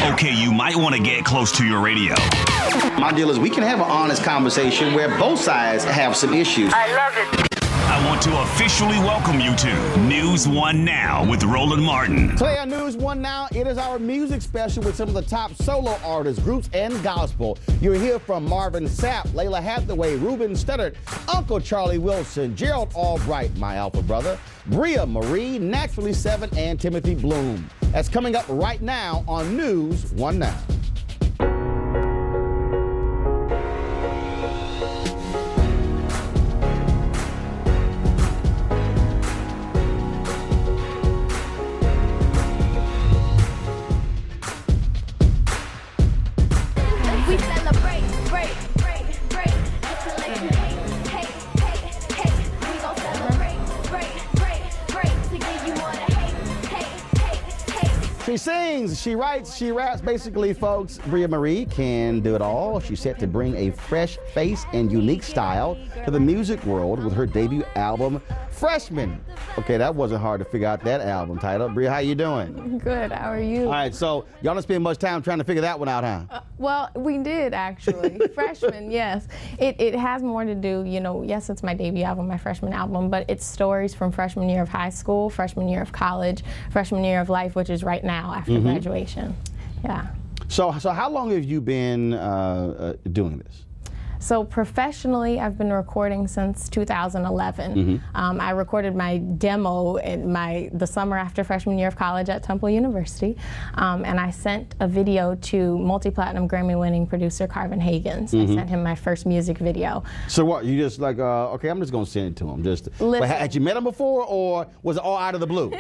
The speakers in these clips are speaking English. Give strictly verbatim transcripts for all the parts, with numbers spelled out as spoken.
Okay, you might want to get close to your radio. My deal is we can have an honest conversation where both sides have some issues. I love it. I want to officially welcome you to News One Now with Roland Martin. Today on News One Now, it is our music special with some of the top solo artists, groups, and gospel. You'll hear from Marvin Sapp, Layla Hathaway, Ruben Studdard, Uncle Charlie Wilson, Gerald Albright, my alpha brother, Bria Marie, Naturally Seven, and Timothy Bloom. That's coming up right now on News One Now. She sings, she writes, she raps. Basically, folks, Bria Marie can do it all. She's set to bring a fresh face and unique style to the music world with her debut album, Freshman. Okay, that wasn't hard to figure out that album title. Bria, how you doing? Good, how are you? All right, so y'all don't spend much time trying to figure that one out, huh? Uh, well, we did, actually. Freshman, yes. It, it has more to do, you know, yes, it's my debut album, my freshman album, but it's stories from freshman year of high school, freshman year of college, freshman year of life, which is right now after mm-hmm. graduation. Yeah. So, so how long have you been uh, uh, doing this? So professionally, I've been recording since two thousand eleven. Mm-hmm. um, I recorded my demo in my the summer after freshman year of college at Temple University, um, and I sent a video to multi-platinum Grammy-winning producer Carvin Hagens. Mm-hmm. I sent him my first music video. So what, you just like, uh, okay, I'm just gonna send it to him. Just, but had you met him before, or was it all out of the blue?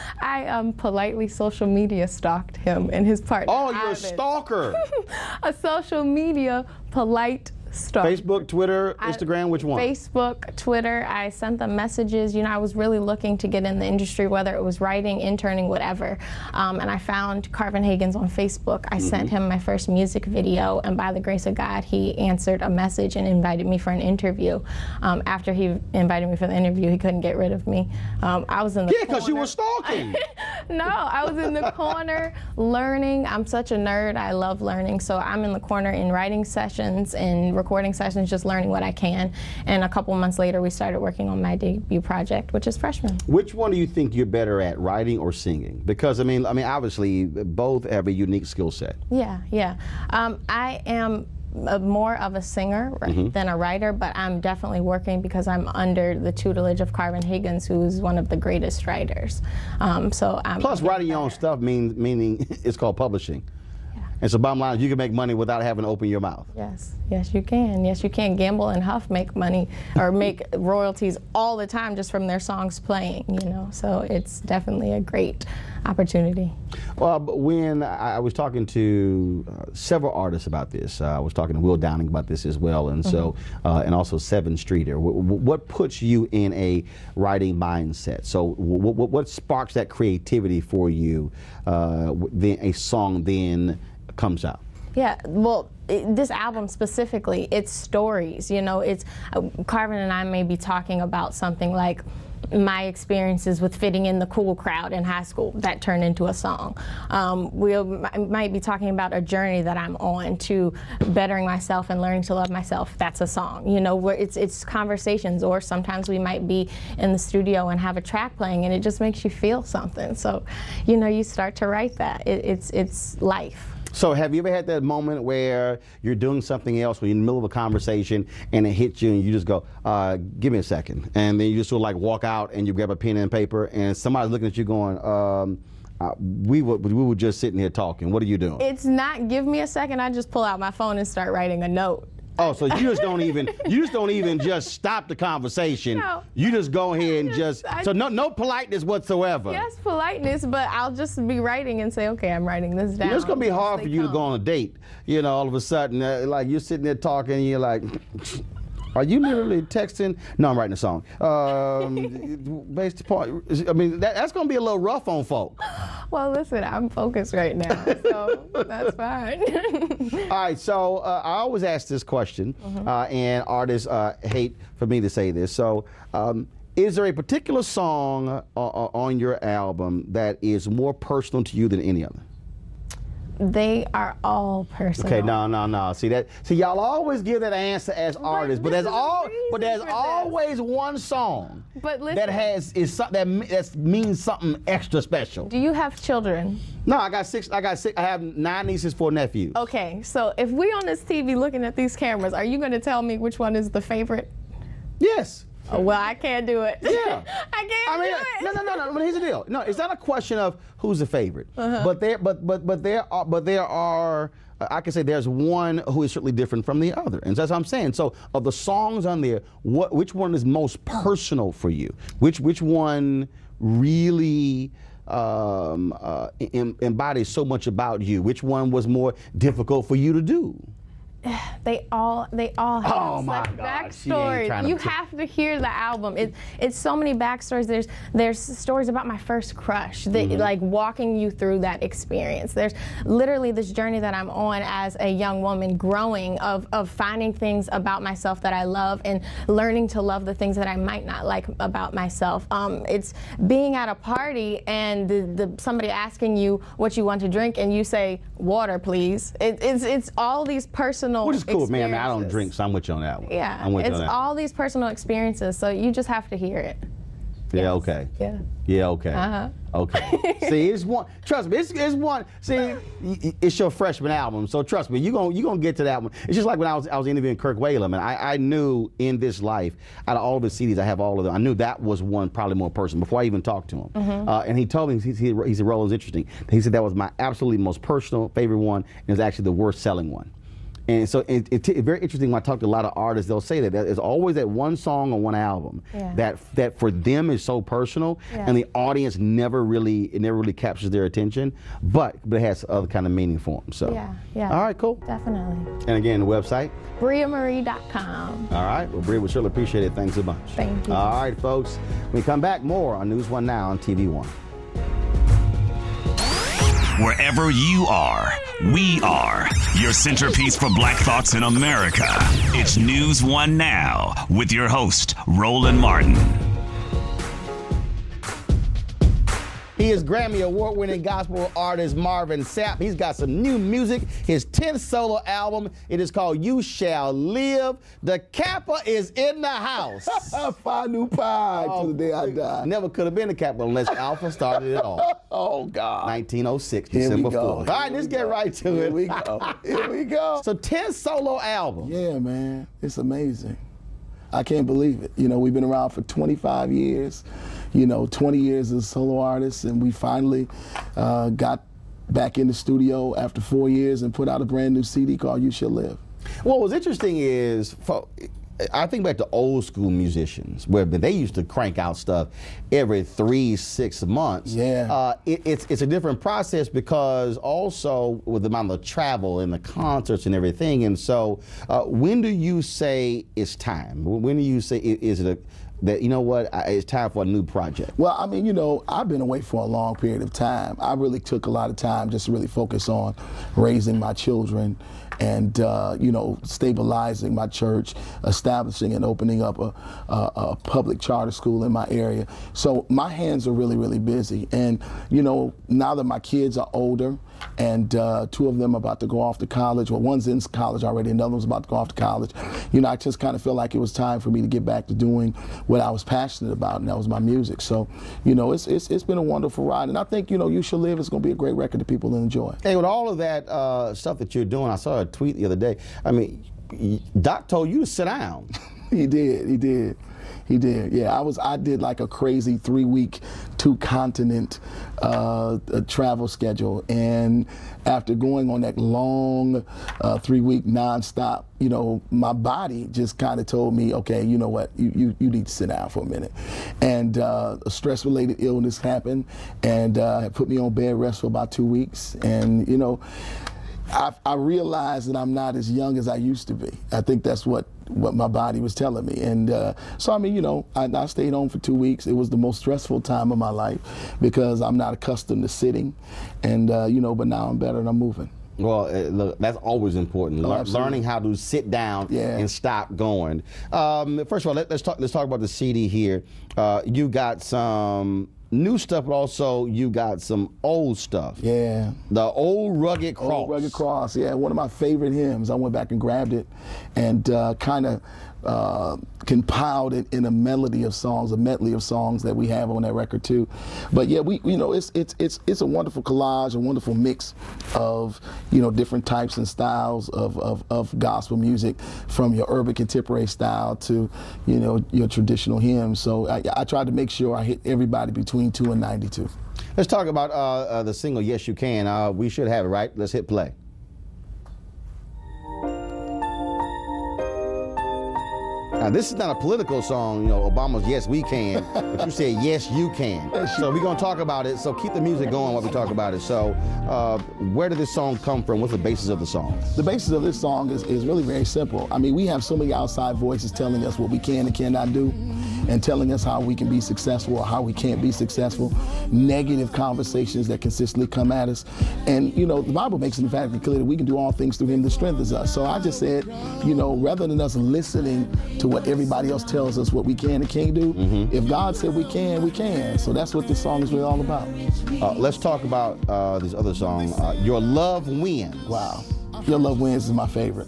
I um, politely social media stalked him and his partner. Oh, you're Ivan. A stalker. A social media polite Start. Facebook, Twitter, Instagram, I, which one? Facebook, Twitter. I sent them messages. You know, I was really looking to get in the industry, whether it was writing, interning, whatever. Um, and I found Carvin Hagens on Facebook. I mm-hmm. sent him my first music video, and by the grace of God, he answered a message and invited me for an interview. Um, after he invited me for the interview, he couldn't get rid of me. Um, I was in the yeah, because you were stalking. No, I was in the corner learning. I'm such a nerd. I love learning. So I'm in the corner in writing sessions and recording sessions, just learning what I can. And a couple months later, we started working on my debut project, which is Freshman. Which one do you think you're better at, writing or singing? Because I mean, I mean, obviously, both have a unique skill set. Yeah, yeah. Um, I am a, more of a singer mm-hmm. than a writer, but I'm definitely working because I'm under the tutelage of Carvin Hagens, who's one of the greatest writers. Um, so I'm plus writing your own stuff means meaning it's called publishing. And so bottom line is you can make money without having to open your mouth. Yes, yes you can. Yes you can. Gamble and Huff make money or make royalties all the time just from their songs playing, you know. So it's definitely a great opportunity. Well, but when I, I was talking to uh, several artists about this, uh, I was talking to Will Downing about this as well, and mm-hmm. so, uh, and also Seven Streeter. W what puts you in a writing mindset? So w what sparks that creativity for you? Uh, then a song then comes out. Yeah, well, it, this album specifically, it's stories, you know, it's, uh, Carvin and I may be talking about something like my experiences with fitting in the cool crowd in high school that turned into a song. Um, we might be talking about a journey that I'm on to bettering myself and learning to love myself. That's a song. You know, where it's it's conversations, or sometimes we might be in the studio and have a track playing, and it just makes you feel something. So, you know, you start to write that. It, it's it's life. So have you ever had that moment where you're doing something else, when you're in the middle of a conversation and it hits you and you just go, uh, give me a second, and then you just sort of like walk out and you grab a pen and paper and somebody's looking at you going, um, uh, we, were, we were just sitting here talking, what are you doing? It's not give me a second, I just pull out my phone and start writing a note. Oh, so you just don't even you just don't even just stop the conversation. No. You just go ahead and just, just so no no politeness whatsoever. Yes, politeness, but I'll just be writing and say, okay, I'm writing this down. You know, it's gonna be hard for you come. to go on a date. You know, all of a sudden, uh, like you're sitting there talking, and you're like, are you literally texting? No, I'm writing a song. Um, based upon, I mean, that, that's gonna be a little rough on folk. Well, listen, I'm focused right now, so that's fine. All right, so uh, I always ask this question, mm-hmm. uh, and artists uh, hate for me to say this. So, um, is there a particular song uh, on your album that is more personal to you than any other? They are all personal. Okay, no, no, no. See that? See, y'all always give that answer as artists, but this there's is all, the but there's reason for always one song But listen, that has is some, that me- that means something extra special. do you have children? No, I got six. I got six. I have nine nieces, four nephews. Okay, so if we on this T V looking at these cameras, are you going to tell me which one is the favorite? Yes. Oh, well, I can't do it. Yeah. I can't I mean, do it. no, no, no, no. But here's the deal. No, it's not a question of who's the favorite. Uh-huh. But there, but but but there are, but there are. Uh, I can say there's one who is certainly different from the other, and that's what I'm saying. So, of the songs on there, what which one is most personal for you? Which which one really um, uh, em- embodies so much about you? Which one was more difficult for you to do? They all they all have Oh, my such God, she ain't trying backstories. to You t- have to hear the album. It, it's so many backstories. There's there's stories about my first crush, that, Mm-hmm. like walking you through that experience. There's literally this journey that I'm on as a young woman, growing of of finding things about myself that I love and learning to love the things that I might not like about myself. Um, it's being at a party and the, the somebody asking you what you want to drink and you say water, please. It, it's it's all these personal. Which is cool, man. I, mean, I don't experiences. drink, so I'm with you on that one. Yeah, I'm with you it's on that. all these personal experiences, so you just have to hear it. Yeah, Yes. okay. Yeah. Yeah, okay. Uh-huh. Okay. See, it's one. Trust me, it's, it's one. See, y- y- it's your freshman album, so trust me, you gonna you gonna get to that one. It's just like when I was I was interviewing Kirk Whalum, and I, I knew in this life, out of all of the C Ds, I have all of them. I knew that was one probably more personal before I even talked to him. Mm-hmm. Uh, and he told me he, he, he said, "Rollins, interesting." He said that was my absolutely most personal favorite one, and it was actually the worst selling one. And so it, it, it's very interesting when I talk to a lot of artists, they'll say that there's always that one song on one album Yeah. that that for them is so personal, Yeah. and the audience never really it never really captures their attention, but but it has other kind of meaning for them. So Yeah, yeah. all right, cool. Definitely. And again, the website. Bria Marie dot com. All right, well, Bria, we surely appreciate it. Thanks a bunch. Thank you. All right, folks. When we come back, more on News One Now on T V One. Wherever you are, we are. Your centerpiece for Black thoughts in America. It's News One Now with your host, Roland Martin. He is Grammy Award-winning gospel artist Marvin Sapp. He's got some new music. His tenth solo album. It is called You Shall Live. The Kappa is in the house. Phi Nu Pi till the day I die. Never could have been a Kappa unless Alpha started it all. Oh, God. nineteen oh six, Here we December go. fourth. All right, Here let's we get go. right to Here it. we go. Here we go. So tenth solo album. Yeah, man. It's amazing. I can't believe it. You know, we've been around for twenty-five years, you know, twenty years as a solo artist, and we finally uh, got back in the studio after four years and put out a brand new C D called You Shall Live. What was interesting is, for, I think back to old school musicians where they used to crank out stuff every three, six months. Yeah. Uh, it, it's it's a different process because also with the amount of travel and the concerts and everything. And so, uh, when do you say it's time? When do you say is it a that, you know what, I, it's time for a new project? Well, I mean, you know, I've been away for a long period of time. I really took a lot of time just to really focus on raising my children and, uh, you know, stabilizing my church, establishing and opening up a, a, a public charter school in my area. So my hands are really, really busy. And, you know, now that my kids are older, and uh, two of them are about to go off to college, well, one's in college already, another one's about to go off to college. You know, I just kind of feel like it was time for me to get back to doing what I was passionate about, and that was my music. So, you know, it's it's, it's been a wonderful ride, and I think, you know, You Shall Live is going to be a great record that people will enjoy. Hey, with all of that uh, stuff that you're doing, I saw a tweet the other day. I mean, y- Doc told you to sit down. He did, he did. He did, yeah. I was, I did like a crazy three-week, two-continent uh, uh, travel schedule, and after going on that long uh, three-week nonstop, you know, my body just kind of told me, okay, you know what, you, you, you need to sit down for a minute. And uh, a stress-related illness happened, and uh, it put me on bed rest for about two weeks, and you know, I, I realized that I'm not as young as I used to be. I think that's what, what my body was telling me. And uh, so, I mean, you know, I, I stayed home for two weeks. It was the most stressful time of my life because I'm not accustomed to sitting. And, uh, you know, but now I'm better and I'm moving. Well, uh, look, that's always important. Oh, Lear- absolutely. learning how to sit down Yeah. and stop going. Um, first of all, let, let's talk. Let's talk about the C D here. Uh, you got some new stuff, but also you got some old stuff. Yeah. The Old Rugged Cross. Old Rugged Cross, yeah, one of my favorite hymns. I went back and grabbed it and uh, kind of uh, compiled it in a melody of songs, a medley of songs that we have on that record too. But yeah, we, you know, it's it's it's it's a wonderful collage, a wonderful mix of, you know, different types and styles of of, of gospel music, from your urban contemporary style to, you know, your traditional hymns. So I, I tried to make sure I hit everybody between two and ninety-two. Let's talk about uh, uh, the single "Yes You Can." Uh, we should have it, right? Let's hit play. Now, this is not a political song, you know, Obama's "Yes We Can," but you said "Yes You Can." So we're gonna talk about it. So keep the music going while we talk about it. So, uh, where did this song come from? What's the basis of the song? The basis of this song is, is really very simple. I mean, we have so many outside voices telling us what we can and cannot do, and telling us how we can be successful or how we can't be successful. Negative conversations that consistently come at us. And, you know, the Bible makes it emphatically clear that we can do all things through him that strengthens us. So I just said, you know, rather than us listening to what everybody else tells us what we can and can't do, mm-hmm. if God said we can, we can. So that's what this song is really all about. Uh, let's talk about uh, this other song, uh, Your Love Wins. Wow. Your Love Wins is my favorite.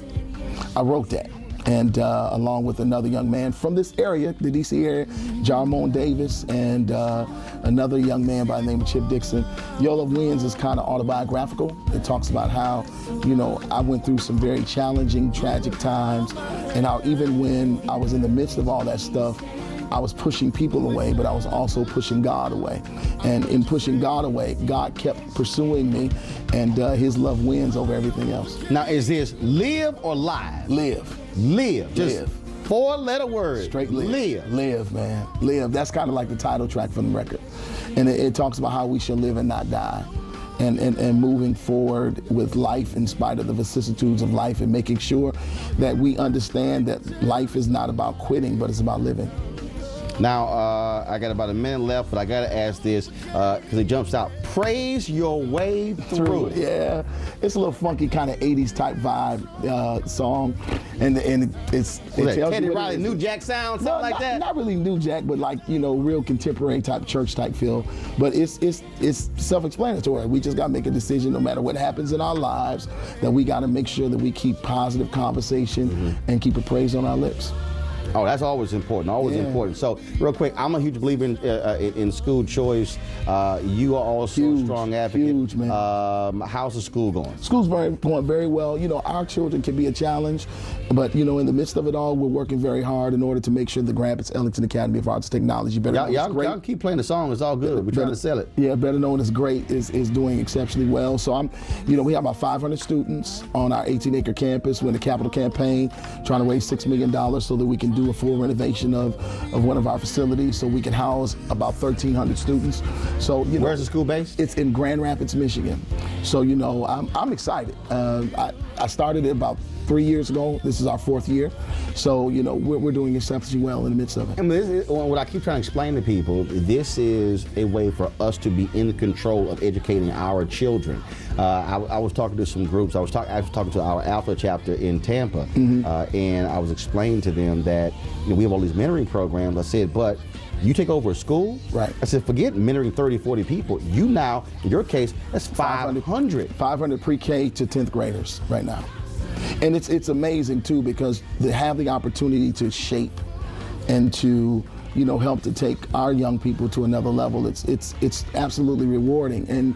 I wrote that. And uh, along with another young man from this area, the D C area, Jarmon Davis, and uh, another young man by the name of Chip Dixon. Your Love Wins is kind of autobiographical. It talks about how, you know, I went through some very challenging, tragic times, and how even when I was in the midst of all that stuff, I was pushing people away, but I was also pushing God away. And in pushing God away, God kept pursuing me, and uh, his love wins over everything else. Now, is this live or live? Live. Live. Just live. Four letter word. Straight live. Live. Live, man. Live. That's kind of like the title track from the record. And it, it talks about how we shall live and not die. And, and, and moving forward with life in spite of the vicissitudes of life, and making sure that we understand that life is not about quitting, but it's about living. Now, uh, I got about a minute left, but I got to ask this because uh, it jumps out. Praise your way through. through it. Yeah, it's a little funky kind of eighties type vibe uh, song, and and it, it's it that tells Teddy you what Riley, it is. New Jack sound, something No, like not, that. Not really New Jack, but like, you know, real contemporary type church type feel. But it's it's it's self-explanatory. We just got to make a decision, no matter what happens in our lives, that we got to make sure that we keep positive conversation mm-hmm. and keep a praise on our lips. Oh, that's always important. Always yeah. important. So, real quick, I'm a huge believer in uh, in, in school choice. Uh, you are also huge, a strong advocate. Huge, man. Um, how's the school going? School's very, going very well. You know, our children can be a challenge, but you know, in the midst of it all, we're working very hard in order to make sure the Grand Rapids Ellington Academy of Arts and Technology, better y'all, known as y'all, great. y'all keep playing the song. It's all good. We're better, trying to sell it. Yeah, better known as great is is doing exceptionally well. So I'm, you know, we have about five hundred students on our eighteen acre campus. We're in the capital campaign, trying to raise six million dollars so that we can do a full renovation of, of one of our facilities so we can house about thirteen hundred students. So, you know, where's the school based? It's in Grand Rapids, Michigan. So, you know, I'm, I'm excited. Uh, I, I started it about three years ago. This is our fourth year. So, you know, we're, we're doing exceptionally well in the midst of it. I mean, this is, what I keep trying to explain to people, this is a way for us to be in control of educating our children. Uh, I, I was talking to some groups. I was, talk, I was talking to our Alpha chapter in Tampa, mm-hmm. uh, and I was explaining to them that, you know, we have all these mentoring programs. I said, but you take over a school? Right. I said, forget mentoring thirty, forty people. You now, in your case, that's five hundred. five hundred pre-K to tenth graders right now. And it's it's amazing too, because they have the opportunity to shape and to, you know, help to take our young people to another level. It's it's it's absolutely rewarding. And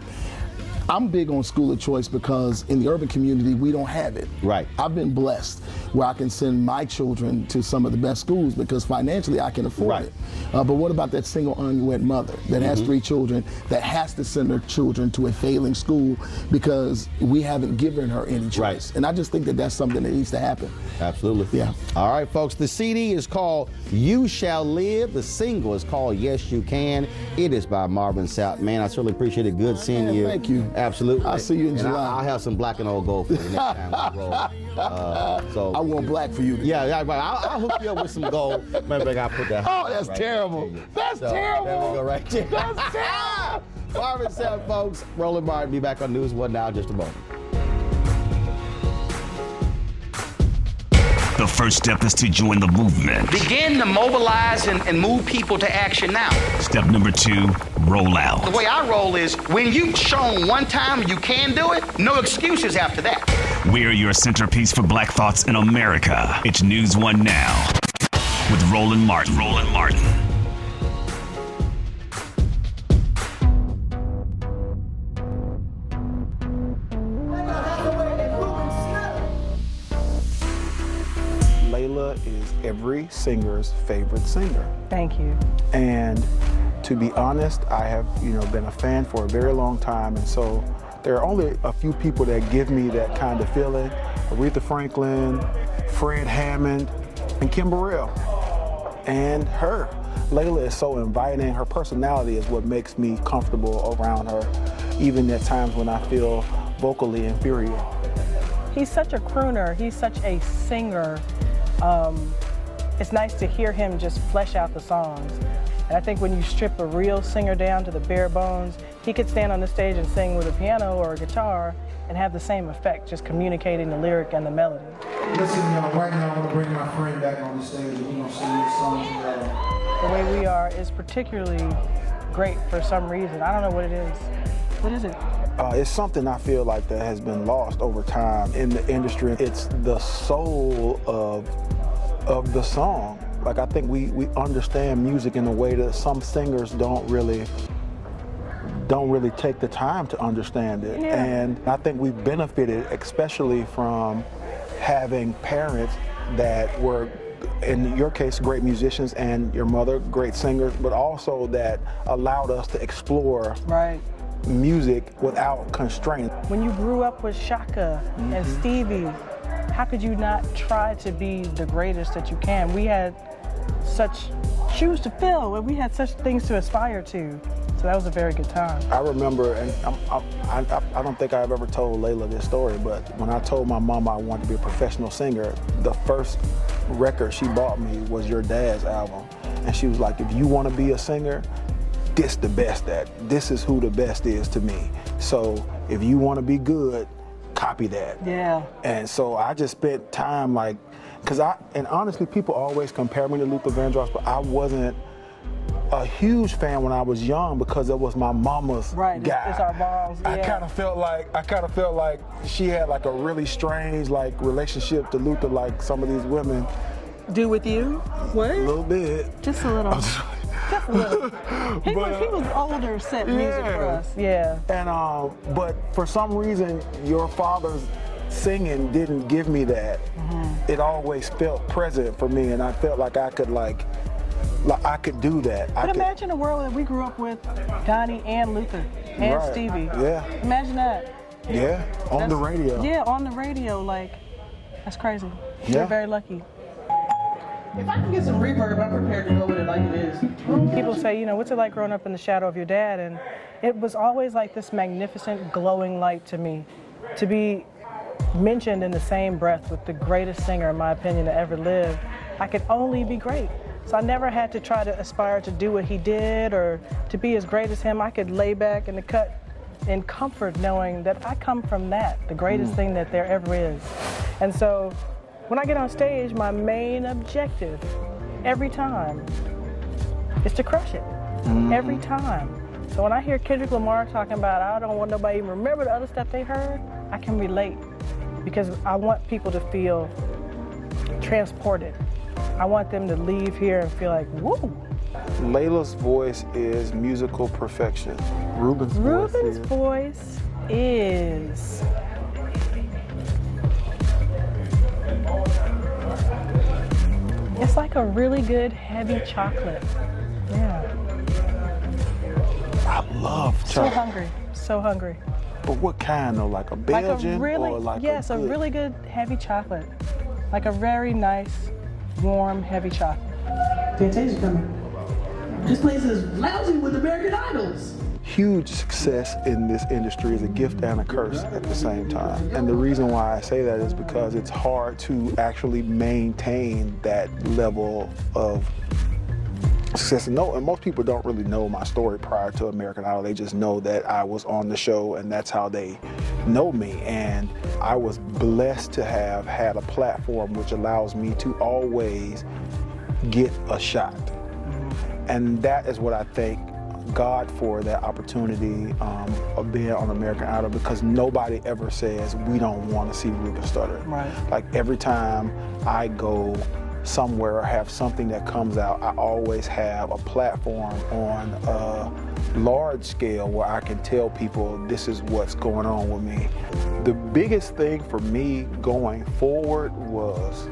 I'm big on school of choice because in the urban community, we don't have it. Right. I've been blessed where I can send my children to some of the best schools because financially I can afford right. it. Uh, but what about that single unwed mother that mm-hmm. has three children that has to send her children to a failing school because we haven't given her any choice? Right. And I just think that that's something that needs to happen. Absolutely. Yeah. All right, folks. The C D is called You Shall Live. The single is called Yes You Can. It is by Marvin Sapp. Man, I certainly appreciate it. Good seeing Man, you. Thank you. Absolutely. I'll see you in and July. I, I'll have some black and old gold for you next time we roll. Uh, so I want black for you. Yeah, yeah, right. I'll, I'll hook you up with some gold. Maybe I gotta put that. Oh, that's right terrible. That's so, terrible. There we go, right there. That's terrible. Marvin Sapp, folks. Roland Martin, be back on News One Now in just a moment. The first step is to join the movement. Begin to mobilize and, and move people to action now. Step number two, roll out. The way I roll is when you've shown one time you can do it, no excuses after that. We're your centerpiece for Black Thoughts in America. It's News One Now with Roland Martin. Roland Martin. Lalah is every singer's favorite singer. Thank you. And to be honest, I have, you know, been a fan for a very long time, and so there are only a few people that give me that kind of feeling. Aretha Franklin, Fred Hammond, and Kim Burrell. And her. Lalah is so inviting. Her personality is what makes me comfortable around her, even at times when I feel vocally inferior. He's such a crooner. He's such a singer. Um, it's nice to hear him just flesh out the songs. And I think when you strip a real singer down to the bare bones, he could stand on the stage and sing with a piano or a guitar and have the same effect, just communicating the lyric and the melody. Listen, y'all, right now I'm gonna bring my friend back on the stage and we're gonna sing this song together. The Way We Are is particularly great for some reason. I don't know what it is. What is it? Uh, it's something I feel like that has been lost over time in the industry. It's the soul of of the song. Like, I think we, we understand music in a way that some singers don't really don't really take the time to understand it. Yeah. And I think we've benefited especially from having parents that were, in your case, great musicians, and your mother, great singers, but also that allowed us to explore Right. music without constraint. When you grew up with Shaka Mm-hmm. and Stevie, how could you not try to be the greatest that you can? We had such shoes to fill, and we had such things to aspire to. So that was a very good time. I remember, and I'm, I'm, I, I don't think I've ever told Lalah this story, but when I told my mom I wanted to be a professional singer, the first record she bought me was your dad's album. And she was like, if you want to be a singer, this the best at. This is who the best is to me. So if you want to be good, copy that. Yeah. And so I just spent time like, cause I, and honestly, people always compare me to Luther Vandross, but I wasn't a huge fan when I was young because it was my mama's Right, it's, guy. it's our balls. I Yeah. kind of felt like, I kind of felt like she had like a really strange like relationship to Luther, like some of these women. Do with you? What? A little bit. Just a little. Just a little. He, But, was, he was older, set music for yeah. us. Yeah. And um, but for some reason, your father's singing didn't give me that. Mm-hmm. It always felt present for me, and I felt like I could like, like I could do that. I But could, imagine a world that we grew up with Donnie and Luther and Right. Stevie. Yeah. Imagine that. yeah, on the That's- radio. Yeah, on the radio. Like, that's crazy. Yeah. You're very lucky. If I can get some reverb, I'm prepared to go with it like it is. People say, you know, what's it like growing up in the shadow of your dad? And it was always like this magnificent glowing light to me. To be mentioned in the same breath with the greatest singer, in my opinion, to ever live, I could only be great. So I never had to try to aspire to do what he did or to be as great as him. I could lay back in the cut in comfort knowing that I come from that, the greatest thing that there ever is. And so when I get on stage, my main objective every time is to crush it. Mm-hmm. Every time. So when I hear Kendrick Lamar talking about, I don't want nobody to even remember the other stuff they heard, I can relate because I want people to feel transported. I want them to leave here and feel like, woo. Lalah's voice is musical perfection. Ruben's voice Ruben's is. voice is. It's like a really good heavy chocolate. Yeah. I love So chocolate. hungry. So hungry. But what kind though? Like a Like Belgian a really, or like yes, a, a good- really good heavy chocolate. Like a very nice, warm, heavy chocolate. Fantasia coming. This place is lousy with American Idols. Huge success in this industry is a gift and a curse at the same time. And the reason why I say that is because it's hard to actually maintain that level of success. No, and most people don't really know my story prior to American Idol. They just know that I was on the show, and that's how they know me. And I was blessed to have had a platform which allows me to always get a shot. Mm-hmm. And that is what I thank God for, that opportunity um, of being on American Idol, because nobody ever says we don't want to see Ruben Studdard. Right. Like every time I go somewhere or have something that comes out, I always have a platform on a large scale where I can tell people this is what's going on with me. The biggest thing for me going forward was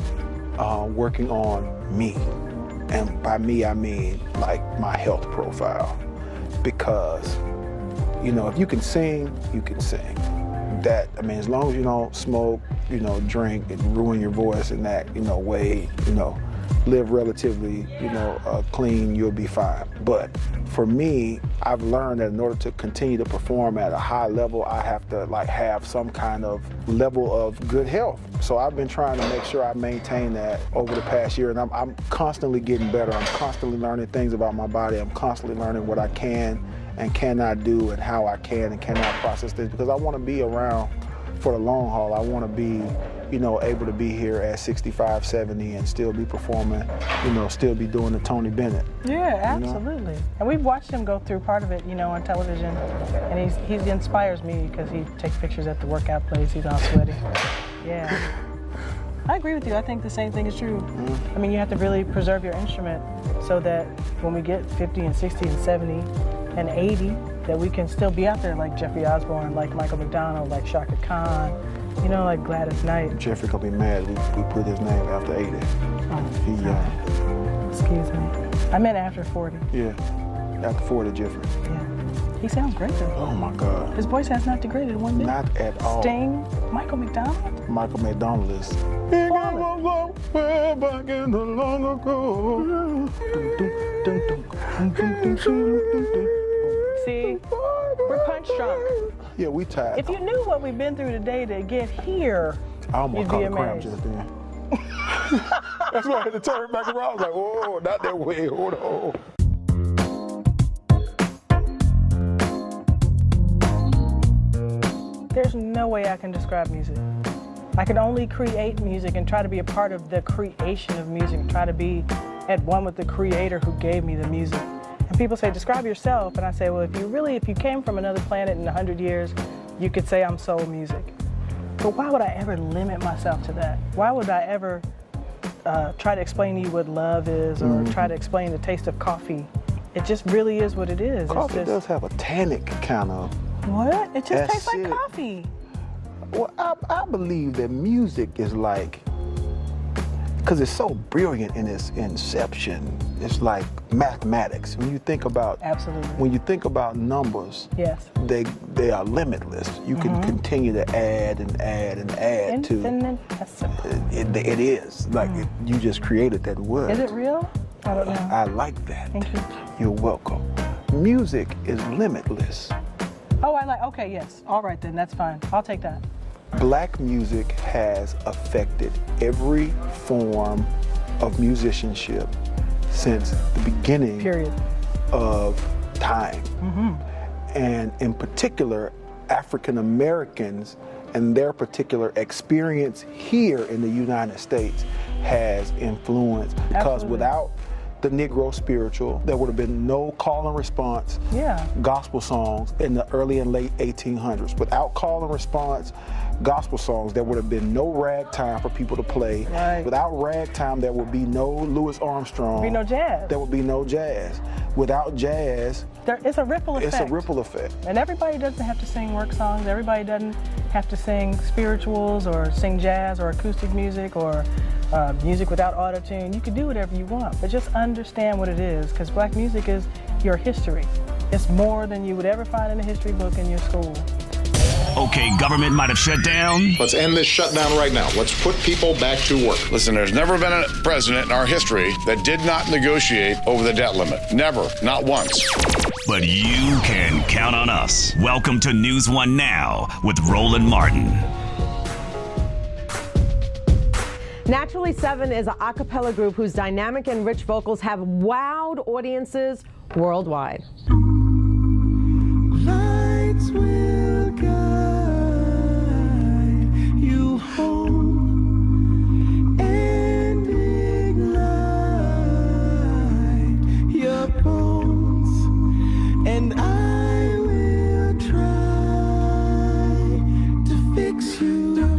uh, working on me. And by me, I mean like my health profile. Because, you know, if you can sing, you can sing. That, I mean, as long as you don't smoke, you know, drink and ruin your voice in that, you know, way, you know, live relatively, you know, uh, clean, you'll be fine. But for me, I've learned that in order to continue to perform at a high level, I have to like have some kind of level of good health. So I've been trying to make sure I maintain that over the past year, and I'm, I'm constantly getting better. I'm constantly learning things about my body. I'm constantly learning what I can and cannot do and how I can and cannot process things, because I want to be around for the long haul. I want to be, you know, able to be here at sixty-five, seventy and still be performing, you know, still be doing the Tony Bennett. Yeah, absolutely. You know? And we've watched him go through part of it, you know, on television, and he's, he inspires me because he takes pictures at the workout place. He's all sweaty. Yeah. I agree with you. I think the same thing is true. Mm-hmm. I mean, you have to really preserve your instrument so that when we get fifty and sixty and seventy and eighty, that we can still be out there like Jeffrey Osborne, like Michael McDonald, like Shaka Khan, you know, like Gladys Knight. Jeffrey gonna be mad we, we put his name after eighty. Oh, he young. Excuse me. I meant after forty. Yeah, after forty, Jeffrey. Yeah. He sounds great though. Oh my God. His voice has not degraded one bit. Not at all. Sting, Michael McDonald. Michael McDonald is. Back in the long ago. See, we're punch drunk. Yeah, we tired. If you knew what we've been through today to get here, I almost you'd caught be a cramp amazed. just then. That's why I had to turn back around. I was like, oh, not that way. Hold on. There's no way I can describe music. I can only create music and try to be a part of the creation of music, try to be at one with the creator who gave me the music. And people say, describe yourself. And I say, well, if you really, if you came from another planet in a hundred years, you could say I'm soul music. But why would I ever limit myself to that? Why would I ever uh, try to explain to you what love is or mm-hmm. try to explain the taste of coffee? It just really is what it is. Coffee it's just, does have a tannic kind of. What? It just tastes acidic. like coffee. Well, I, I believe that music is like, because it's so brilliant in its inception, it's like mathematics. When you think about, absolutely. When you think about numbers, yes, they they are limitless. You can mm-hmm. continue to add and add and add Infinite to. It, it, it is like mm. it, you just created that word. Is it real? I don't know. I like that. Thank you. You're welcome. Music is limitless. Oh, I like. Okay, yes. All right then. That's fine. I'll take that. Black music has affected every form of musicianship since the beginning Period. of time. Mm-hmm. And in particular, African Americans and their particular experience here in the United States has influenced. Because Absolutely. Without the Negro spiritual, there would have been no call and response yeah. gospel songs in the early and late eighteen hundreds. Without call and response gospel songs, there would have been no ragtime for people to play. Right. Without ragtime, there would be no Louis Armstrong. There would be no jazz. There would be no jazz. Without jazz, there, it's a ripple effect. It's a ripple effect. And everybody doesn't have to sing work songs. Everybody doesn't have to sing spirituals or sing jazz or acoustic music or uh, music without auto-tune. You can do whatever you want, but just understand what it is, because black music is your history. It's more than you would ever find in a history book in your school. Okay, government might have shut down. Let's end this shutdown right now. Let's put people back to work. Listen, there's never been a president in our history that did not negotiate over the debt limit. Never, not once. But you can count on us. Welcome to News One Now with Roland Martin. Naturally Seven is an a cappella group whose dynamic and rich vocals have wowed audiences worldwide. Lights will guide you home and ignite your bones, and I will try to fix you.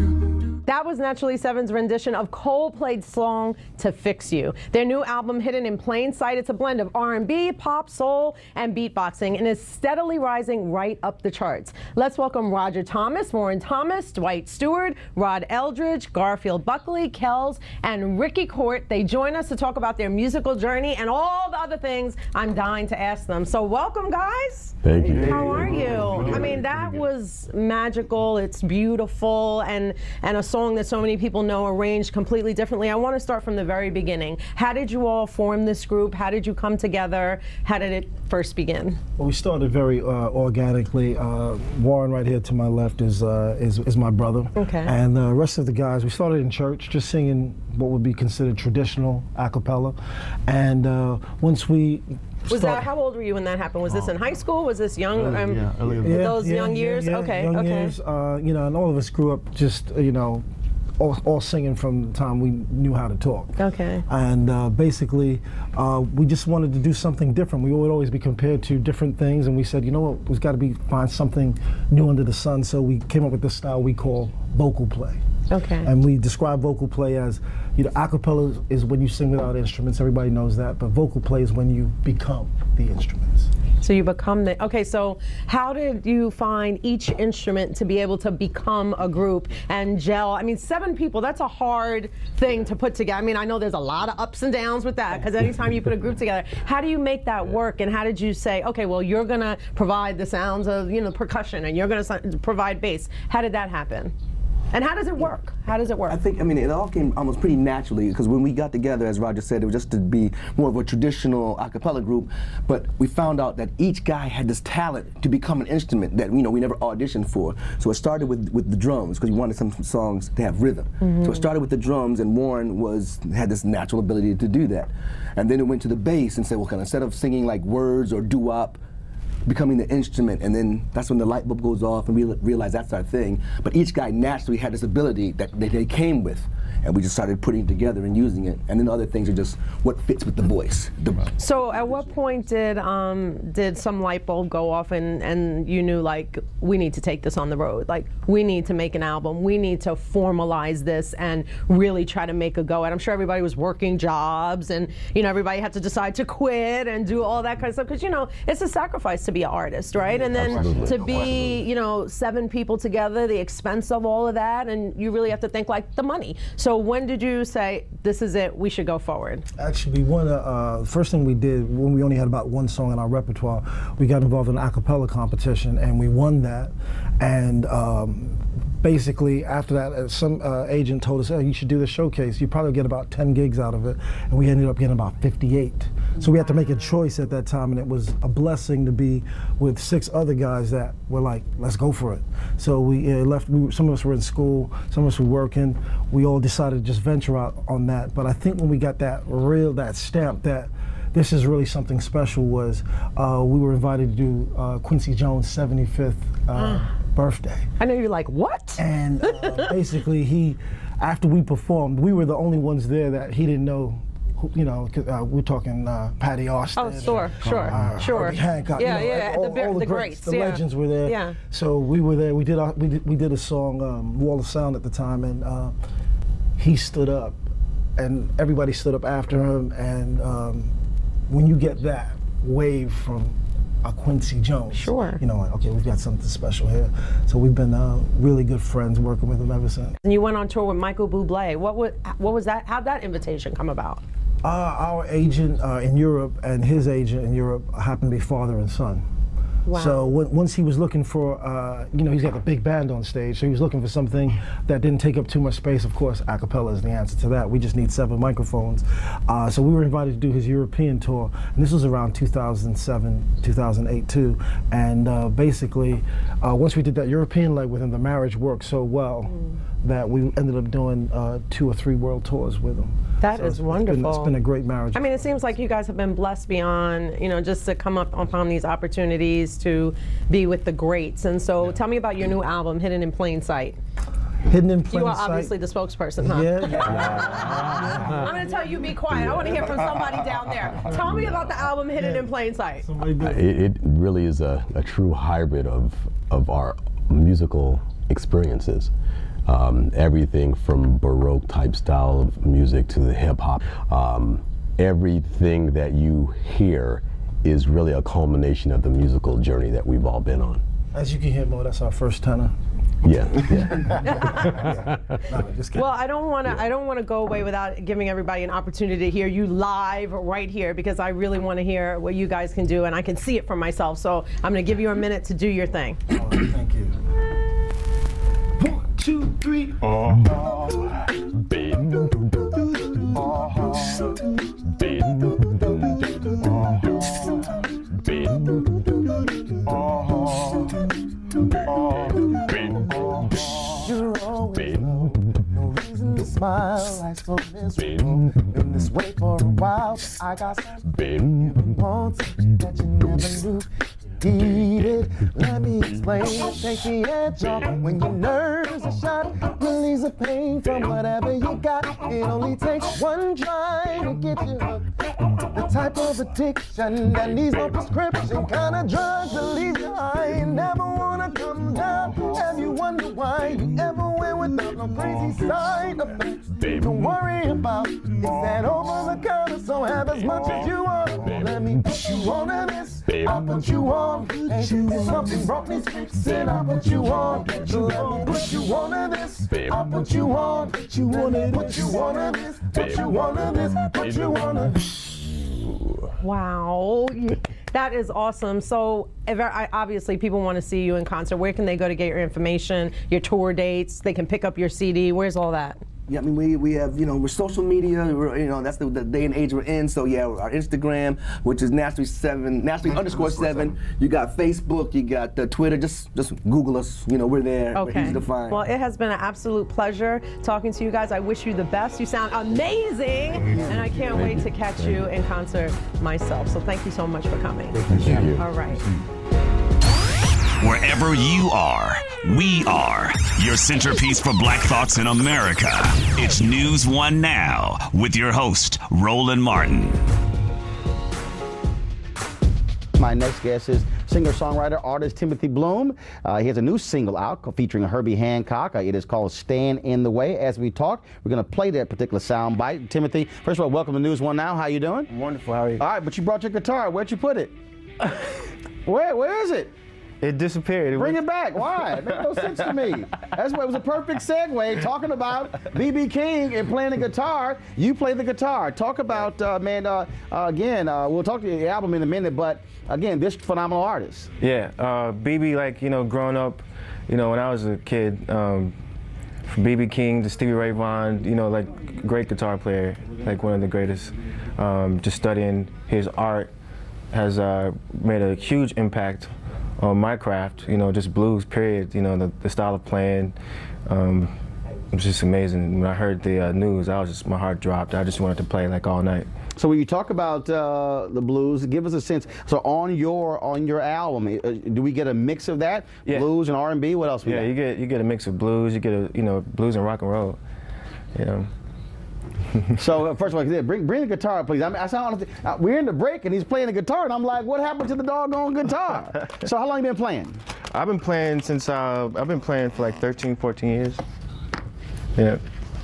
That was Naturally Seven's rendition of Coldplay's song To Fix You. Their new album, Hidden in Plain Sight, it's a blend of R and B, pop, soul, and beatboxing, and is steadily rising right up the charts. Let's welcome Roger Thomas, Warren Thomas, Dwight Stewart, Rod Eldridge, Garfield Buckley, Kells, and Ricky Court. They join us to talk about their musical journey and all the other things I'm dying to ask them. So welcome, guys. Thank you. How are you? I mean, that was magical. It's beautiful, and, and a song that so many people know arranged completely differently. I want to start from the very beginning. How did you all form this group? How did you come together? How did it first begin? Well, we started very uh, organically. Uh, Warren right here to my left is, uh, is is my brother. Okay. And the rest of the guys, we started in church, just singing what would be considered traditional a cappella. And uh, once we Was start, that, how old were you when that happened? Was this in high school? Was this young? Uh, Um, yeah, early- yeah, those yeah, young yeah, years? yeah, okay, young okay. years, uh, you know, and all of us grew up just, uh, you know, all, all singing from the time we knew how to talk. Okay. And uh, basically, uh, we just wanted to do something different. We would always be compared to different things, and we said, you know what, we've got to be find something new under the sun. So we came up with this style we call vocal play. Okay. And we describe vocal play as, you know, a cappella is, is when you sing without instruments. Everybody knows that. But vocal play is when you become the instruments. So you become the, okay, so how did you find each instrument to be able to become a group and gel? I mean, seven people, that's a hard thing to put together. I mean, I know there's a lot of ups and downs with that, because anytime you put a group together, how do you make that work? And how did you say, okay, well, you're gonna provide the sounds of, you know, percussion, and you're gonna provide bass. How did that happen? And how does it work? How does it work? I think, I mean, it all came almost pretty naturally, because when we got together, as Roger said, it was just to be more of a traditional a cappella group, but we found out that each guy had this talent to become an instrument that, you know, we never auditioned for. So it started with, with the drums, because we wanted some songs to have rhythm. Mm-hmm. So it started with the drums, and Warren was had this natural ability to do that. And then it went to the bass and said, well, kind of, instead of singing like words or doo-wop, becoming the instrument, and then that's when the light bulb goes off and we realize that's our thing. But each guy naturally had this ability that they, they came with, and we just started putting it together and using it. And then other things are just what fits with the voice. The so at what point did um, did some light bulb go off and, and you knew, like, we need to take this on the road? Like, we need to make an album. We need to formalize this and really try to make a go at it. I'm sure everybody was working jobs, and, you know, everybody had to decide to quit and do all that kind of stuff, because, you know, it's a sacrifice to be an artist, right? And then Absolutely. to be, you know, seven people together, the expense of all of that, and you really have to think, like, the money. So when did you say, this is it, we should go forward? Actually, one uh, the first thing we did, when we only had about one song in our repertoire, we got involved in an a cappella competition, and we won that. And um, basically, after that, uh, some uh, agent told us, hey, you should do the showcase. You probably get about ten gigs out of it. And we ended up getting about fifty-eight. So we had to make a choice at that time, and it was a blessing to be with six other guys that were like, let's go for it. So we uh, left, we, some of us were in school, some of us were working. We all decided to just venture out on that. But I think when we got that real, that stamp that this is really something special, was uh, we were invited to do uh, Quincy Jones' seventy-fifth uh, birthday. I know you're like, what? And uh, basically he, after we performed, we were the only ones there that he didn't know. Who, you know, uh, we're talking uh, Patty Austin. Oh, sure, and, sure, uh, sure. Herbie Hancock. Yeah, you know, yeah, all, the, all the, the greats, greats, the yeah. legends were there. Yeah. So we were there. We did our, we did we did a song, um, Wall of Sound at the time, and uh, he stood up, and everybody stood up after him. And um, when you get that wave from a Quincy Jones, sure, you know, like, okay, we've got something special here. So we've been uh, really good friends working with him ever since. And you went on tour with Michael Bublé. What was what was that? How'd that invitation come about? Uh, our agent uh, in Europe and his agent in Europe happened to be father and son. Wow. So when, once he was looking for, uh, you know, he's got a big band on stage, so he was looking for something that didn't take up too much space. Of course, a cappella is the answer to that. We just need seven microphones. Uh, so we were invited to do his European tour, and this was around two thousand seven, two thousand eight too. And uh, basically, uh, once we did that European leg with him, the marriage worked so well mm. that we ended up doing uh, two or three world tours with him. That So is it's- wonderful. It's been, it's been a great marriage. I mean, it seems like you guys have been blessed beyond, you know, just to come up upon these opportunities to be with the greats. And so tell me about your new album, Hidden in Plain Sight. Hidden in Plain You are Sight. obviously the spokesperson, huh? Yeah, yeah. I'm going to tell you, be quiet. I want to hear from somebody down there. Tell me about the album Hidden in Plain Sight. It, it really is a, a true hybrid of, of our musical experiences. Um, everything from Baroque type style of music to the hip hop. Um, everything that you hear is really a culmination of the musical journey that we've all been on. As you can hear, Mo, that's our first tenor. Yeah, yeah. No, just kidding. Well, I don't want to. I don't want to go away without giving everybody an opportunity to hear you live right here, because I really want to hear what you guys can do, and I can see it for myself. So I'm going to give you a minute to do your thing. All right, thank you. One, two, three. You're always low, no reason to smile. I so miserable. Been this way for a while. I got something you want that you never knew. Needed. Let me explain. Take the edge off when your nerves are shot. Release the pain from whatever you got. It only takes one try to get you hooked. The type of addiction that needs no prescription. Kind of drug to leave you high. You never wanna come down. Have you wonder why you ever went without no crazy side effects? Don't worry about it. It's that over the counter. So have as much as you want. Let me put you on to this. I'll put you on. And something brought me fixing. I'll put you on. Let me put you on to this. I'll put you on. Put you on to Put you on to this. Put you on to this. Put you on to this. Wow, that is awesome. So if I, obviously people want to see you in concert. Where can they go to get your information, your tour dates? They can pick up your C D. Where's all that? Yeah, I mean, we, we have, you know, we're social media, we're, you know, that's the, the day and age we're in. So, yeah, our Instagram, which is Naturally seven, Naturally underscore seven. You got Facebook, you got the Twitter. Just just Google us. You know, we're there. We're Okay. easy to find. Well, it has been an absolute pleasure talking to you guys. I wish you the best. You sound amazing, and I can't wait to catch you in concert myself. So thank you so much for coming. Thank you. All right. Wherever you are, we are your centerpiece for Black Thoughts in America. It's News One Now with your host, Roland Martin. My next guest is singer-songwriter, artist Timothy Bloom. Uh, he has a new single out featuring Herbie Hancock. Uh, it is called Stand in the Way. As we talk, we're going to play that particular sound bite. Timothy, first of all, welcome to News One Now. How you doing? Wonderful. How are you? All right, but you brought your guitar. Where'd you put it? Where? Where is it? It disappeared. It Bring was... it back. Why? It makes no sense to me. That's why it was a perfect segue talking about B B King and playing the guitar. You play the guitar. Talk about, uh, man, uh, uh, again, uh, we'll talk to your album in a minute, but again, this phenomenal artist. Yeah, uh, B B, like, you know, growing up, you know, when I was a kid, um, from B B King to Stevie Ray Vaughan, you know, like, great guitar player, like one of the greatest. Um, just studying his art has uh, made a huge impact on my craft, you know, just blues, period, you know, the, the style of playing. Um, it was just amazing. When I heard the uh, news, I was just, my heart dropped. I just wanted to play like all night. So when you talk about uh, the blues, give us a sense. So on your on your album, uh, do we get a mix of that? Yeah. Blues and R and B? What else we Yeah, got? you get you get a mix of blues, you get a, you know, blues and rock and roll, you know. So uh, first of all, bring bring the guitar, please. I mean, I sound, uh, we're in the break and he's playing the guitar, and I'm like, what happened to the doggone guitar? So how long you been playing? I've been playing since uh, I've been playing for like thirteen, fourteen years. Yeah.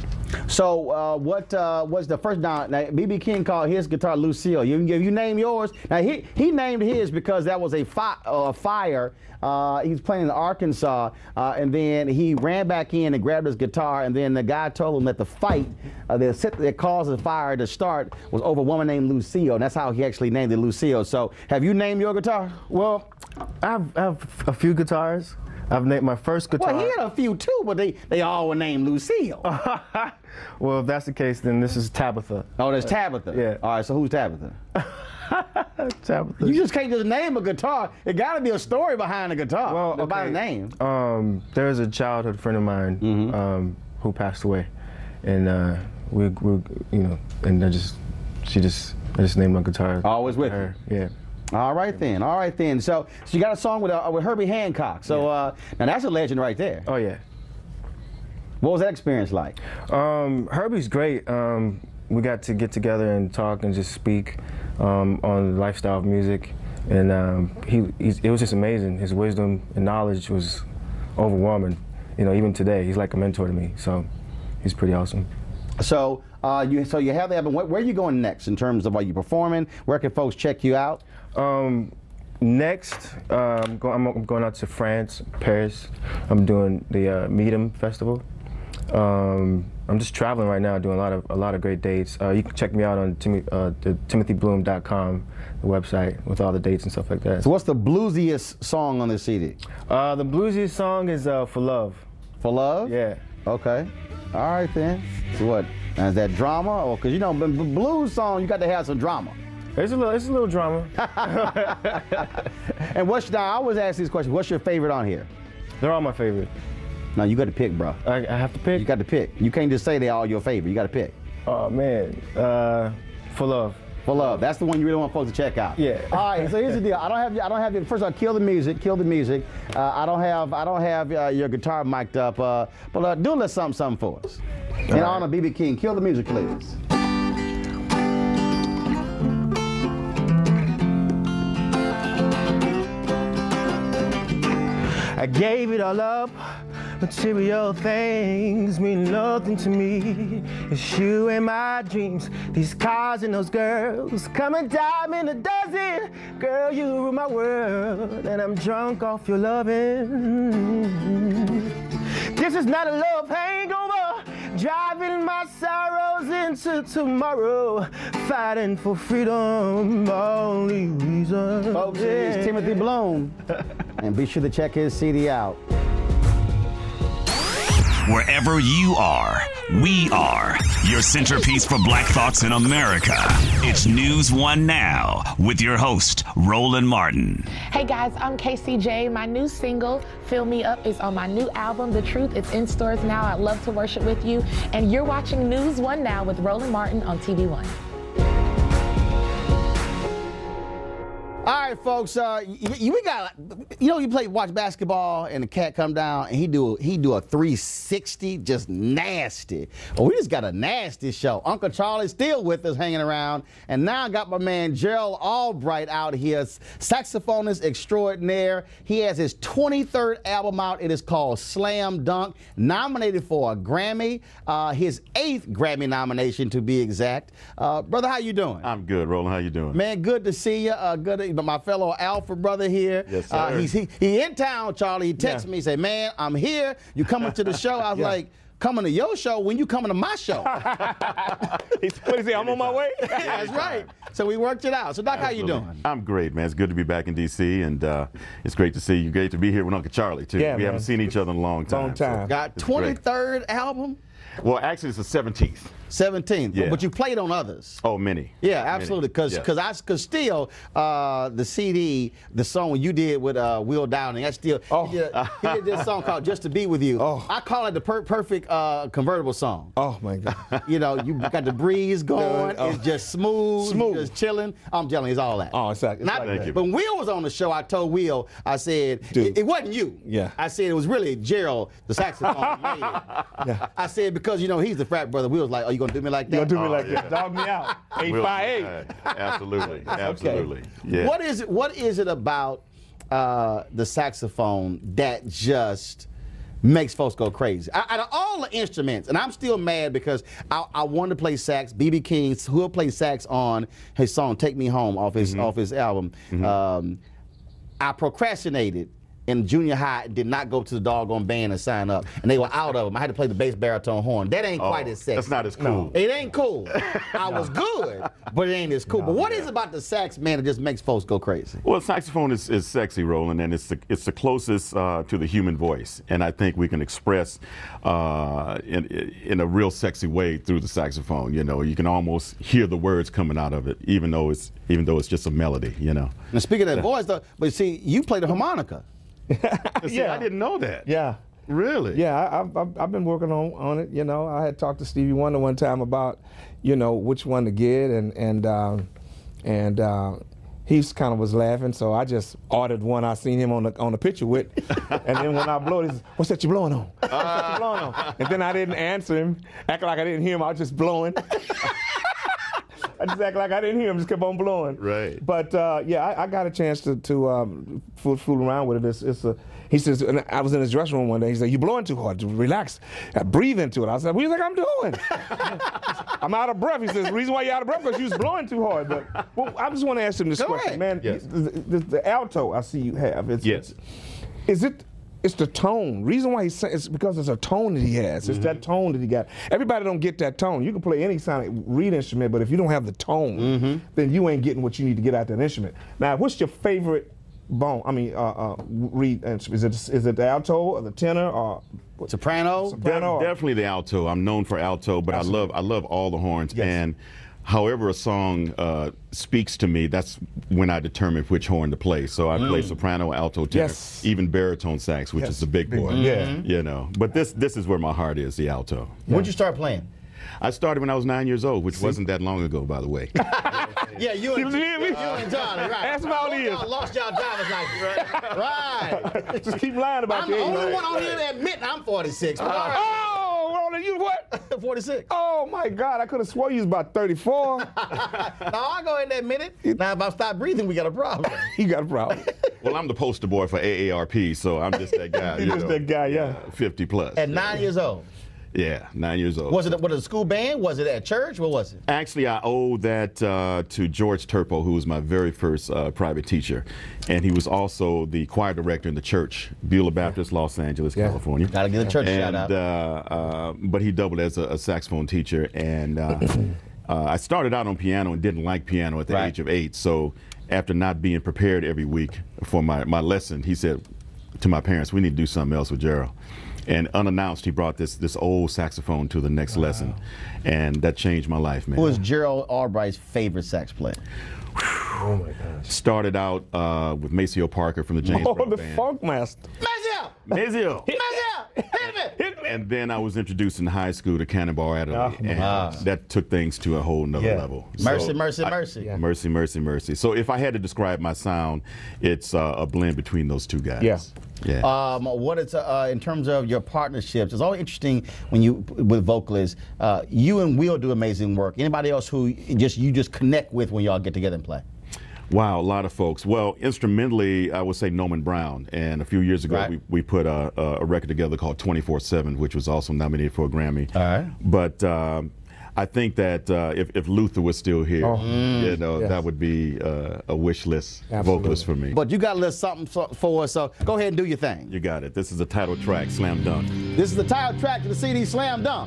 So uh, what uh, was the first? Now, now B B King called his guitar Lucille. You you name yours. Now he he named his because that was a fi uh, fire. Uh, he was playing in Arkansas, uh, and then he ran back in and grabbed his guitar, and then the guy told him that the fight uh, that, that caused the fire to start was over a woman named Lucille, and that's how he actually named it Lucille. So have you named your guitar? Well, I have, I have a few guitars. I've named my first guitar. Well, he had a few too, but they, they all were named Lucille. Well, if that's the case, then this is Tabitha. Oh, there's Tabitha. Yeah. All right, so who's Tabitha? Tabitha. You just can't just name a guitar. It got to be a story behind the guitar. Well, okay. By the name. Um, there's a childhood friend of mine Mm-hmm. um, who passed away, and uh, we, we, you know, and I just, she just, I just named my guitar. Always with her. Yeah. All right then. All right then. So, so you got a song with uh, with Herbie Hancock. So yeah. uh, now that's a legend right there. Oh yeah. What was that experience like? Um, Herbie's great. Um, we got to get together and talk and just speak um, on the lifestyle of music, and um, he, he's, it was just amazing. His wisdom and knowledge was overwhelming. You know, even today, he's like a mentor to me. So, he's pretty awesome. So, uh, you so you have the album. Where, where are you going next in terms of are you performing? Where can folks check you out? Um, next, uh, I'm, go I'm going out to France, Paris. I'm doing the uh, Meet Festival. Um, I'm just traveling right now, doing a lot of a lot of great dates. Uh, you can check me out on Tim uh, the timothy bloom dot com, the website with all the dates and stuff like that. So, what's the bluesiest song on this C D? Uh, the bluesiest song is uh, "For Love." For Love? Yeah. Okay. All right then. So what? Now, is that drama? Or because you know, b blues song, you got to have some drama. It's a little, it's a little drama. And what's now? I always ask these questions. What's your favorite on here? They're all my favorite. No, you got to pick, bro. I, I have to pick? You got to pick. You can't just say they're all your favorite. You got to pick. Oh, man. Uh, For Love. For Love. That's the one you really want folks to check out. Yeah. All right. So here's the deal. I don't have. I don't have. First of all, kill the music. Kill the music. Uh, I don't have. I don't have uh, your guitar mic'd up. Uh, but uh, do a little something, something for us. In right. honor of B B King. Kill the music, please. I gave it all up. Material things mean nothing to me. It's you and my dreams, these cars and those girls, come and dime in a dozen. Girl, you rule my world, and I'm drunk off your loving. This is not a love hangover, driving my sorrows into tomorrow, fighting for freedom, only reason. Folks, it is Timothy Bloom, and be sure to check his C D out. Wherever you are, we are your centerpiece for Black Thoughts in America. It's News One Now with your host, Roland Martin. Hey guys, I'm K C J. My new single, Fill Me Up, is on my new album, The Truth. It's in stores now. I'd love to worship with you. And you're watching News One Now with Roland Martin on T V One. All right, folks. Uh, you, you, we got, you know, you play watch basketball and the cat come down and he do he do a three sixty, just nasty. Well, we just got a nasty show. Uncle Charlie's still with us, hanging around, and now I got my man Gerald Albright out here, saxophonist extraordinaire. He has his twenty-third album out. It is called Slam Dunk, nominated for a Grammy, uh, his eighth Grammy nomination to be exact. Uh, brother, how you doing? I'm good, Roland. How you doing? Man, good to see you. Uh, good to But my fellow Alpha brother here, yes, sir. Uh, he's he, he in town, Charlie. He texted yeah. me, say, man, I'm here. You coming to the show? I was yeah. like, coming to your show when you coming to my show. He's what is he? I'm on my way. Yeah, that's right. So we worked it out. So Doc, Absolutely. How you doing? I'm great, man. It's good to be back in D C, and uh, it's great to see you. Great to be here with Uncle Charlie too. Yeah, we man. haven't seen each other in a long time. Long time. So got twenty-third great. Album. Well, actually, it's the seventeenth. seventeenth, yeah. But you played on others. Oh, many. Yeah, absolutely. Because because yeah. I because still uh, the C D, the song you did with uh, Will Downing, I still oh. he, did, he did this song called Just to Be With You. Oh. I call it the per perfect uh, convertible song. Oh my God. You know, you got the breeze going. oh. It's just smooth. Smooth. Just chilling. I'm telling you, it's all that. Oh, it's like, it's Not, like that. But when Will was on the show, I told Will, I said it, it wasn't you. Yeah. I said it was really Gerald, the saxophone. yeah. I said because you know he's the frat brother. Will was like, "Are you gonna do me like that?" You gonna do me oh, like yeah. that? Dog me out. Eight five eight. Absolutely, absolutely. Okay. Yeah. What is it? What is it about uh, the saxophone that just makes folks go crazy? Out of all the instruments, and I'm still mad because I, I wanted to play sax. B B King, who will play sax on his song "Take Me Home" off his mm-hmm. off his album. Mm-hmm. um, I procrastinated. In junior high, did not go to the doggone band and sign up, and they were out of them. I had to play the bass baritone horn. That ain't oh, quite as sexy. That's not as cool. No. It ain't cool. I was good, but it ain't as cool. No, but what yeah. is it about the sax, man, that just makes folks go crazy? Well, saxophone is, is sexy, Roland, and it's the, it's the closest uh, to the human voice, and I think we can express uh, in in a real sexy way through the saxophone. You know, you can almost hear the words coming out of it, even though it's even though it's just a melody. You know. Now, speaking of that voice, though, but see, you play the harmonica. See, yeah, I didn't know that. Yeah, Really? Yeah, I, I've, I've I've been working on, on it. You know, I had talked to Stevie Wonder one time about, you know, which one to get, and and um, and uh, he kind of was laughing, so I just ordered one I seen him on the on the picture with, and then when I blow it, he says, "What's that you blowing on? What's that you blowing on?" And then I didn't answer him, acting like I didn't hear him. I was just blowing. I just act like I didn't hear him, just kept on blowing. Right. But uh, yeah, I, I got a chance to to um, fool, fool around with it. It's, it's a, he says, and I was in his dressing room one day. He said, "You're blowing too hard. Relax. Uh, breathe into it." I said, "What do you think I'm doing?" I'm out of breath. He says, "The reason why you're out of breath because you was blowing too hard." But well, I just want to ask him this Go question, ahead. man. Yes. The, the, the alto I see you have. It's, Yes. Is it? It's the tone. Reason why he's saying it's because it's a tone that he has. It's Mm-hmm. that tone that he got. Everybody don't get that tone. You can play any sonic reed instrument, but if you don't have the tone, Mm-hmm. then you ain't getting what you need to get out that instrument. Now, what's your favorite bone? I mean, uh, uh, reed instrument? Is it is it the alto or the tenor or soprano? Soprano. De- definitely the alto. I'm known for alto, but I love I love all the horns. And however a song uh, speaks to me, that's when I determine which horn to play. So I play Mm. soprano, alto, tenor, Yes. even baritone sax, which Yes. is the big Big boy. one. Yeah. You know. But this this is where my heart is, the alto. When'd you start playing? I started when I was nine years old, which wasn't that long ago, by the way. Yeah, you and, You hear me? you and Johnny, right? Ask him how old he is. Y'all lost y'all driver's license, right? Right. Just keep lying about I'm your the age. only one on here that admit I'm forty-six. Uh, But all right. oh, well, you what? forty-six. Oh my God, I could have swore you was about thirty-four. No, I'll go ahead and admit it. Now, if I stop breathing, we got a problem. You got a problem. Well, I'm the poster boy for A A R P, so I'm just that guy. You you just know. that guy, yeah. fifty plus. At nine years old. Yeah, nine years old. Was it was it a school band? Was it at church? What was it? Actually, I owe that uh, to George Turpo, who was my very first uh, private teacher. And he was also the choir director in the church, Beulah Baptist, Los Angeles, Yeah. California. Gotta give the church a and, shout out. Uh, uh, but he doubled as a, a saxophone teacher. And uh, uh, I started out on piano and didn't like piano at the Right. age of eight. So after not being prepared every week for my, my lesson, he said to my parents, "We need to do something else with Gerald." And unannounced, he brought this this old saxophone to the next lesson, and that changed my life, man. Who was Gerald Albright's favorite sax player? Oh my gosh! Started out uh, with Maceo Parker from the James Oh, Brown the Band. Funk Master. Maceo! Maceo. Maceo! Hit me! And then I was introduced in high school to Cannonball Adderley, Oh, my and gosh. that took things to a whole nother Yeah. level. Mercy, So mercy, I- mercy. Yeah. Mercy, mercy, mercy. So if I had to describe my sound, it's uh, a blend between those two guys. Yeah. Yeah. Um, what it's uh, in terms of your partnerships? It's always interesting when you with vocalists. Uh, you and Will do amazing work. Anybody else who just you just connect with when y'all get together and play? Wow, a lot of folks. Well, instrumentally, I would say Norman Brown. And a few years ago, Right. we, we put a, a record together called twenty-four seven, which was also nominated for a Grammy. All right. But um, I think that uh, if, if Luther was still here, Oh. you know, Yes. that would be uh, a wish list Absolutely. vocalist for me. But you got a little something so- for us, so go ahead and do your thing. You got it. This is a title track, Slam Dunk. This is the title track to the C D Slam Dunk.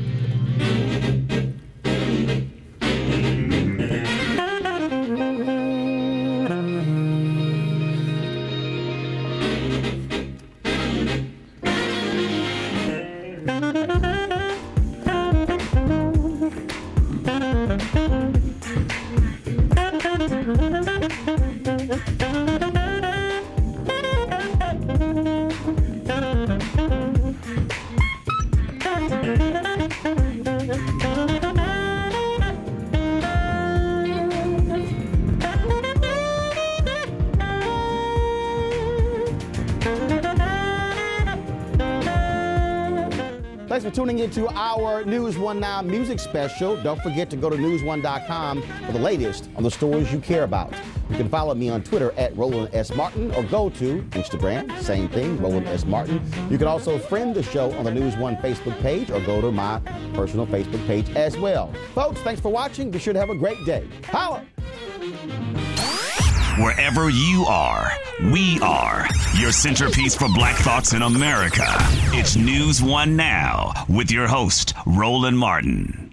Thanks for tuning into our News One Now music special. Don't forget to go to news one dot com for the latest on the stories you care about. You can follow me on Twitter at Roland S. Martin or go to Instagram, same thing, Roland S. Martin. You can also friend the show on the News One Facebook page or go to my personal Facebook page as well. Folks, thanks for watching. Be sure to have a great day. Holla! Wherever you are, we are your centerpiece for Black Thoughts in America. It's News One Now with your host, Roland Martin.